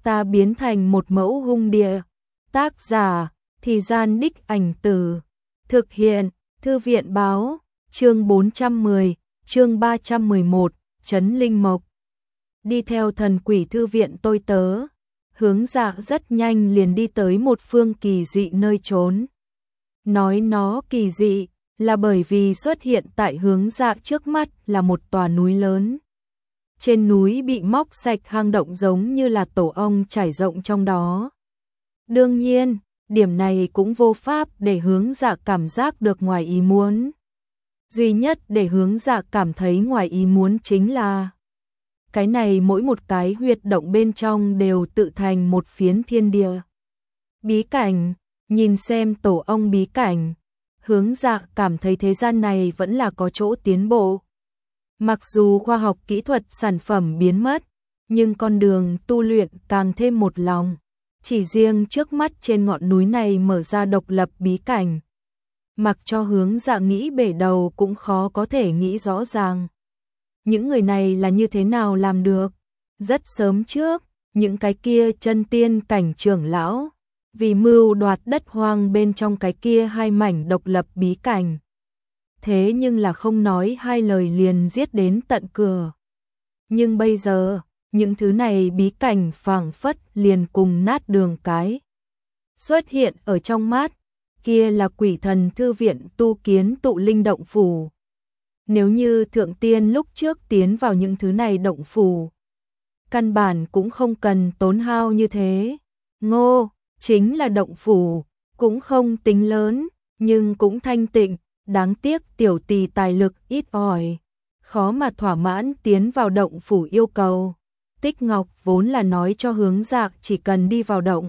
ta biến thành một mẫu hung địa. Tác giả, Thì Gian Đích Ảnh Tử. Thực hiện, Thư viện báo, chương 410, chương 311, Trấn Linh Mộc. Đi theo thần quỷ thư viện tôi tớ, Hướng Dạ rất nhanh liền đi tới một phương kỳ dị nơi trốn. Nói nó kỳ dị là bởi vì xuất hiện tại Hướng Dạ trước mắt là một tòa núi lớn. Trên núi bị móc sạch hang động giống như là tổ ong trải rộng trong đó. Đương nhiên, điểm này cũng vô pháp để Hướng Dạ cảm giác được ngoài ý muốn. Duy nhất để Hướng Dạ cảm thấy ngoài ý muốn chính là cái này mỗi một cái huyệt động bên trong đều tự thành một phiến thiên địa. Bí cảnh, nhìn xem tổ ong bí cảnh, Hướng Dạ cảm thấy thế gian này vẫn là có chỗ tiến bộ. Mặc dù khoa học kỹ thuật sản phẩm biến mất, nhưng con đường tu luyện càng thêm một lòng. Chỉ riêng trước mắt trên ngọn núi này mở ra độc lập bí cảnh. Mặc cho Hướng Dạ nghĩ bể đầu cũng khó có thể nghĩ rõ ràng. Những người này là như thế nào làm được? Rất sớm trước, những cái kia chân tiên cảnh trưởng lão, vì mưu đoạt đất hoang bên trong cái kia hai mảnh độc lập bí cảnh. Thế nhưng là không nói hai lời liền giết đến tận cửa. Nhưng bây giờ, những thứ này bí cảnh phảng phất liền cùng nát đường cái. Xuất hiện ở trong mắt, kia là quỷ thần thư viện tu kiến tụ linh động phủ. Nếu như thượng tiên lúc trước tiến vào những thứ này động phủ, căn bản cũng không cần tốn hao như thế. Ngô, chính là động phủ, cũng không tính lớn, nhưng cũng thanh tịnh, đáng tiếc tiểu tỳ tài lực ít ỏi, khó mà thỏa mãn tiến vào động phủ yêu cầu. Tích Ngọc vốn là nói cho Hướng Dạ chỉ cần đi vào động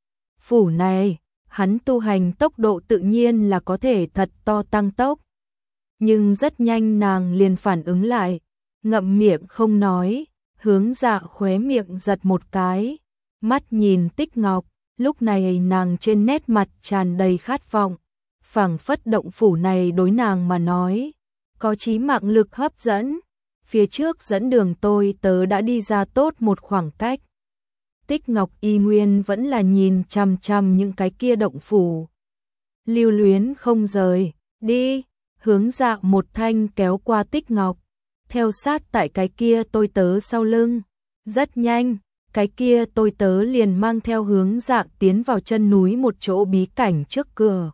phủ này, hắn tu hành tốc độ tự nhiên là có thể thật to tăng tốc. Nhưng rất nhanh nàng liền phản ứng lại, ngậm miệng không nói. Hướng Dạ khóe miệng giật một cái, mắt nhìn Tích Ngọc, lúc này nàng trên nét mặt tràn đầy khát vọng, phảng phất động phủ này đối nàng mà nói có chí mạng lực hấp dẫn. Phía trước dẫn đường tôi tớ đã đi ra tốt một khoảng cách. Tích Ngọc y nguyên vẫn là nhìn chằm chằm những cái kia động phủ, lưu luyến không rời. Đi. Hướng Dạ một thanh kéo qua Tích Ngọc, theo sát tại cái kia tôi tớ sau lưng. Rất nhanh, cái kia tôi tớ liền mang theo Hướng Dạ tiến vào chân núi một chỗ bí cảnh trước cửa.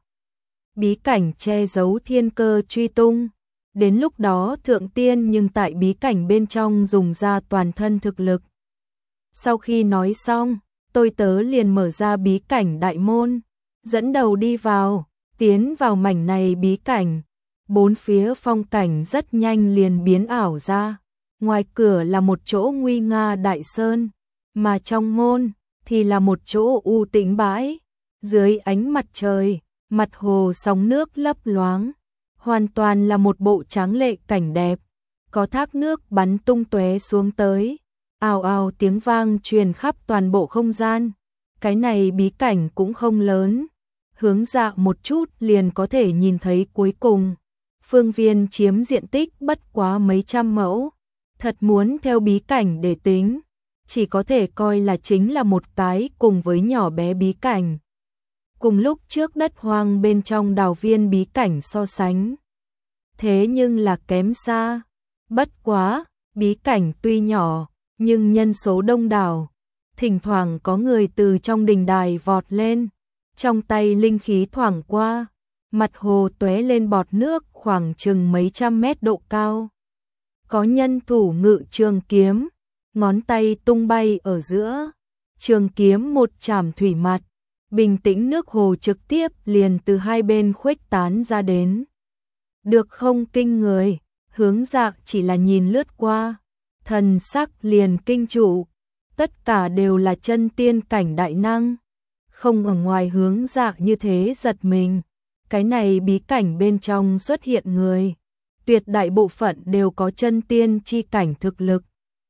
Bí cảnh che giấu thiên cơ truy tung. Đến lúc đó thượng tiên nhưng tại bí cảnh bên trong dùng ra toàn thân thực lực. Sau khi nói xong, tôi tớ liền mở ra bí cảnh đại môn, dẫn đầu đi vào, tiến vào mảnh này bí cảnh. Bốn phía phong cảnh rất nhanh liền biến ảo ra. Ngoài cửa là một chỗ nguy nga đại sơn, mà trong môn thì là một chỗ u tĩnh bãi. Dưới ánh mặt trời, mặt hồ sóng nước lấp loáng, hoàn toàn là một bộ tráng lệ cảnh đẹp. Có thác nước bắn tung tóe xuống tới, ào ào tiếng vang truyền khắp toàn bộ không gian. Cái này bí cảnh cũng không lớn, Hướng Dạ một chút liền có thể nhìn thấy cuối cùng. Phương viên chiếm diện tích bất quá mấy trăm mẫu, thật muốn theo bí cảnh để tính, chỉ có thể coi là chính là một cái cùng với nhỏ bé bí cảnh. Cùng lúc trước đất hoang bên trong đào viên bí cảnh so sánh, thế nhưng là kém xa. Bất quá, bí cảnh tuy nhỏ, nhưng nhân số đông đảo, thỉnh thoảng có người từ trong đình đài vọt lên, trong tay linh khí thoảng qua, mặt hồ tóe lên bọt nước khoảng chừng mấy trăm mét độ cao. Có nhân thủ ngự trường kiếm, ngón tay tung bay ở giữa, trường kiếm một chảm thủy mặt, bình tĩnh nước hồ trực tiếp liền từ hai bên khuếch tán ra đến. Được không kinh người, Hướng Dạ chỉ là nhìn lướt qua, thần sắc liền kinh trụ, tất cả đều là chân tiên cảnh đại năng. Không ở ngoài Hướng Dạ như thế giật mình, cái này bí cảnh bên trong xuất hiện người, tuyệt đại bộ phận đều có chân tiên chi cảnh thực lực.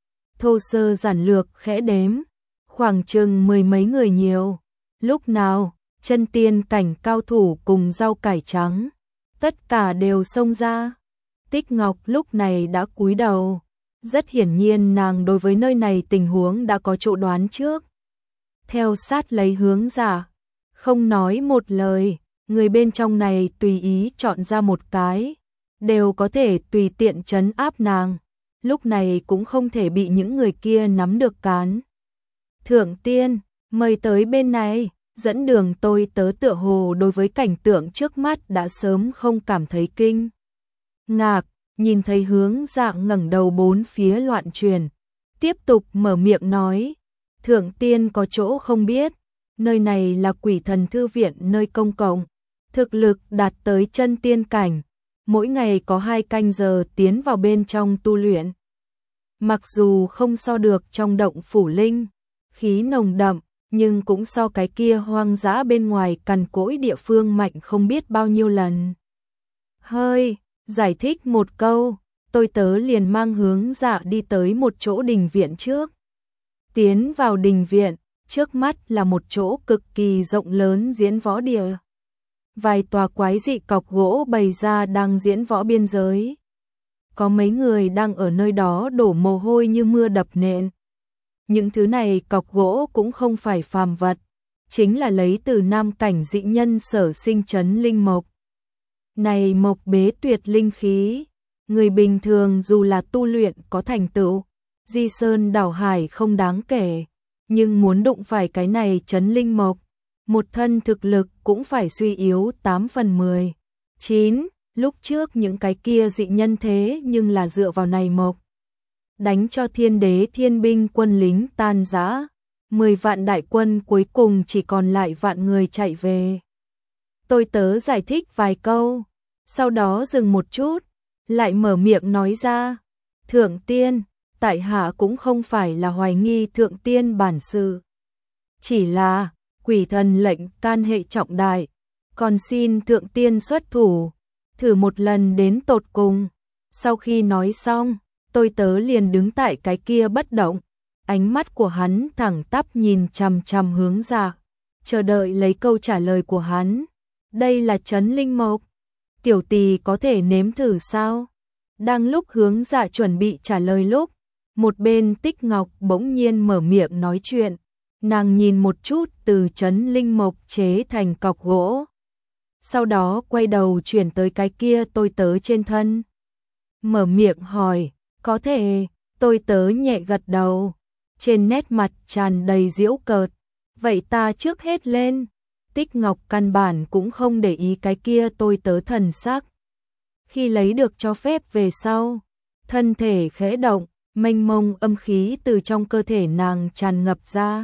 Thô sơ giản lược khẽ đếm, khoảng chừng mười mấy người nhiều. Lúc nào, chân tiên cảnh cao thủ cùng rau cải trắng, tất cả đều xông ra. Tích Ngọc lúc này đã cúi đầu, rất hiển nhiên nàng đối với nơi này tình huống đã có chỗ đoán trước. theo sát lấy Hướng Dạ, không nói một lời, người bên trong này tùy ý chọn ra một cái, đều có thể tùy tiện trấn áp nàng, lúc này cũng không thể bị những người kia nắm được cán. Thượng tiên, mời tới bên này, dẫn đường. Tôi tớ tựa hồ đối với cảnh tượng trước mắt đã sớm không cảm thấy kinh ngạc, nhìn thấy Hướng Dạ ngẩng đầu bốn phía loạn truyền, tiếp tục mở miệng nói, thượng tiên có chỗ không biết, nơi này là Quỷ Thần Thư Viện, nơi công cộng, thực lực đạt tới chân tiên cảnh, mỗi ngày có 2 canh giờ tiến vào bên trong tu luyện. Mặc dù không so được trong động phủ linh khí nồng đậm, nhưng cũng so cái kia hoang dã bên ngoài cằn cỗi địa phương mạnh không biết bao nhiêu lần. Hơi giải thích một câu, tôi tớ liền mang Hướng Dạ đi tới một chỗ đình viện trước. Tiến vào đình viện, trước mắt là một chỗ cực kỳ rộng lớn diễn võ địa. Vài tòa quái dị cọc gỗ bày ra đang diễn võ biên giới. Có mấy người đang ở nơi đó đổ mồ hôi như mưa đập nện. Những thứ này cọc gỗ cũng không phải phàm vật, chính là lấy từ nam cảnh dị nhân sở sinh trấn linh mộc. Này mộc bế tuyệt linh khí, người bình thường dù là tu luyện có thành tựu, di sơn đảo hải không đáng kể, nhưng muốn đụng phải cái này trấn linh mộc, một thân thực lực cũng phải suy yếu 8 phần 10. 9. Lúc trước những cái kia dị nhân thế nhưng là dựa vào này mộc, đánh cho Thiên Đế Thiên binh quân lính tan rã, 10 vạn đại quân cuối cùng chỉ còn lại vạn người chạy về. Tôi tớ giải thích vài câu, sau đó dừng một chút, lại mở miệng nói ra, thượng tiên, tại hạ cũng không phải là hoài nghi thượng tiên bản sự, chỉ là quỷ thần lệnh can hệ trọng đại, còn xin thượng tiên xuất thủ, thử một lần đến tột cùng. Sau khi nói xong, tôi tớ liền đứng tại cái kia bất động, ánh mắt của hắn thẳng tắp nhìn chằm chằm Hướng Dạ, chờ đợi lấy câu trả lời của hắn. Đây là trấn linh mộc, tiểu tỳ có thể nếm thử sao? Đang lúc Hướng Dạ chuẩn bị trả lời lúc, một bên Tích Ngọc bỗng nhiên mở miệng nói chuyện, nàng nhìn một chút từ trấn linh mộc chế thành cọc gỗ, sau đó quay đầu chuyển tới cái kia tôi tớ trên thân, mở miệng hỏi, có thể? Tôi tớ nhẹ gật đầu, trên nét mặt tràn đầy giễu cợt, vậy ta trước hết lên. Tích Ngọc căn bản cũng không để ý cái kia tôi tớ thần sắc. Khi lấy được cho phép về sau, thân thể khẽ động, mênh mông âm khí từ trong cơ thể nàng tràn ngập ra.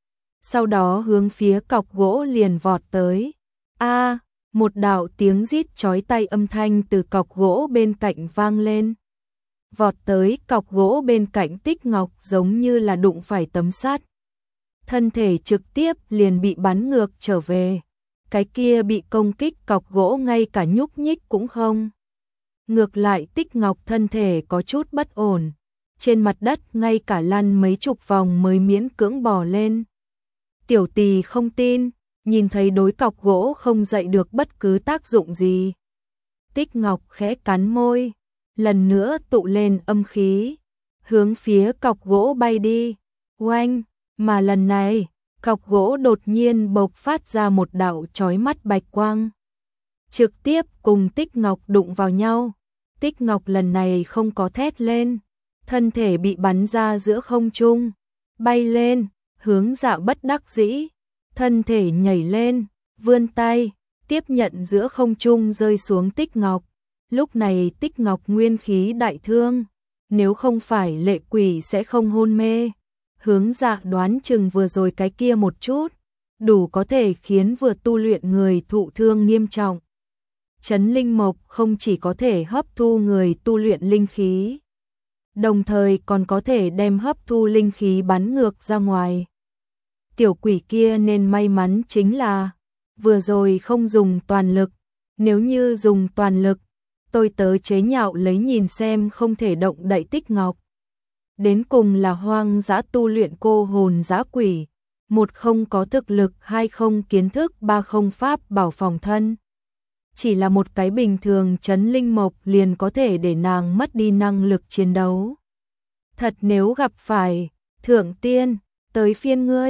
Sau đó hướng phía cọc gỗ liền vọt tới. A, một đạo tiếng rít chói tai âm thanh từ cọc gỗ bên cạnh vang lên. Vọt tới cọc gỗ bên cạnh Tích Ngọc giống như là đụng phải tấm sắt. Thân thể trực tiếp liền bị bắn ngược trở về. Cái kia bị công kích cọc gỗ ngay cả nhúc nhích cũng không. Ngược lại Tích Ngọc thân thể có chút bất ổn. Trên mặt đất ngay cả lăn mấy chục vòng mới miễn cưỡng bò lên. Tiểu tỳ không tin, nhìn thấy đối cọc gỗ không dậy được bất cứ tác dụng gì. Tích Ngọc khẽ cắn môi, lần nữa tụ lên âm khí, hướng phía cọc gỗ bay đi. Oanh, mà lần này, cọc gỗ đột nhiên bộc phát ra một đạo chói mắt bạch quang. Trực tiếp cùng Tích Ngọc đụng vào nhau. Tích Ngọc lần này không có thét lên, thân thể bị bắn ra giữa không trung, bay lên, Hướng Dạ bất đắc dĩ, thân thể nhảy lên, vươn tay, tiếp nhận giữa không trung rơi xuống Tích Ngọc. Lúc này Tích Ngọc nguyên khí đại thương, nếu không phải lệ quỷ sẽ không hôn mê. Hướng Dạ đoán chừng vừa rồi cái kia một chút, đủ có thể khiến vừa tu luyện người thụ thương nghiêm trọng. Trấn linh mộc không chỉ có thể hấp thu người tu luyện linh khí, đồng thời còn có thể đem hấp thu linh khí bắn ngược ra ngoài. Tiểu quỷ kia nên may mắn chính là vừa rồi không dùng toàn lực, nếu như dùng toàn lực, tôi tớ chế nhạo lấy nhìn xem không thể động đậy Tích Ngọc. Đến cùng là hoang dã tu luyện cô hồn dã quỷ, một không có thực lực, hai không kiến thức, ba không pháp bảo phòng thân. Chỉ là một cái bình thường trấn linh mộc liền có thể để nàng mất đi năng lực chiến đấu. Thật nếu gặp phải thượng tiên, tới phiên ngươi,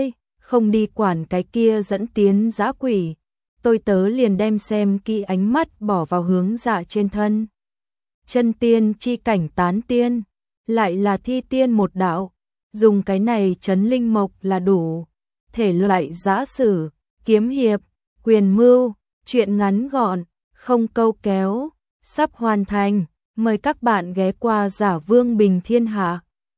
không đi quản cái kia dẫn tiến dã quỷ, tôi tớ liền đem xem kỹ ánh mắt bỏ vào hướng Dạ trên thân. Chân tiên chi cảnh tán tiên, lại là thi tiên một đạo, dùng cái này trấn linh mộc là đủ. Thể loại giã sử, kiếm hiệp, quyền mưu, truyện ngắn gọn, không câu kéo, sắp hoàn thành, mời các bạn ghé qua Giả Vương Bình Thiên Hạ.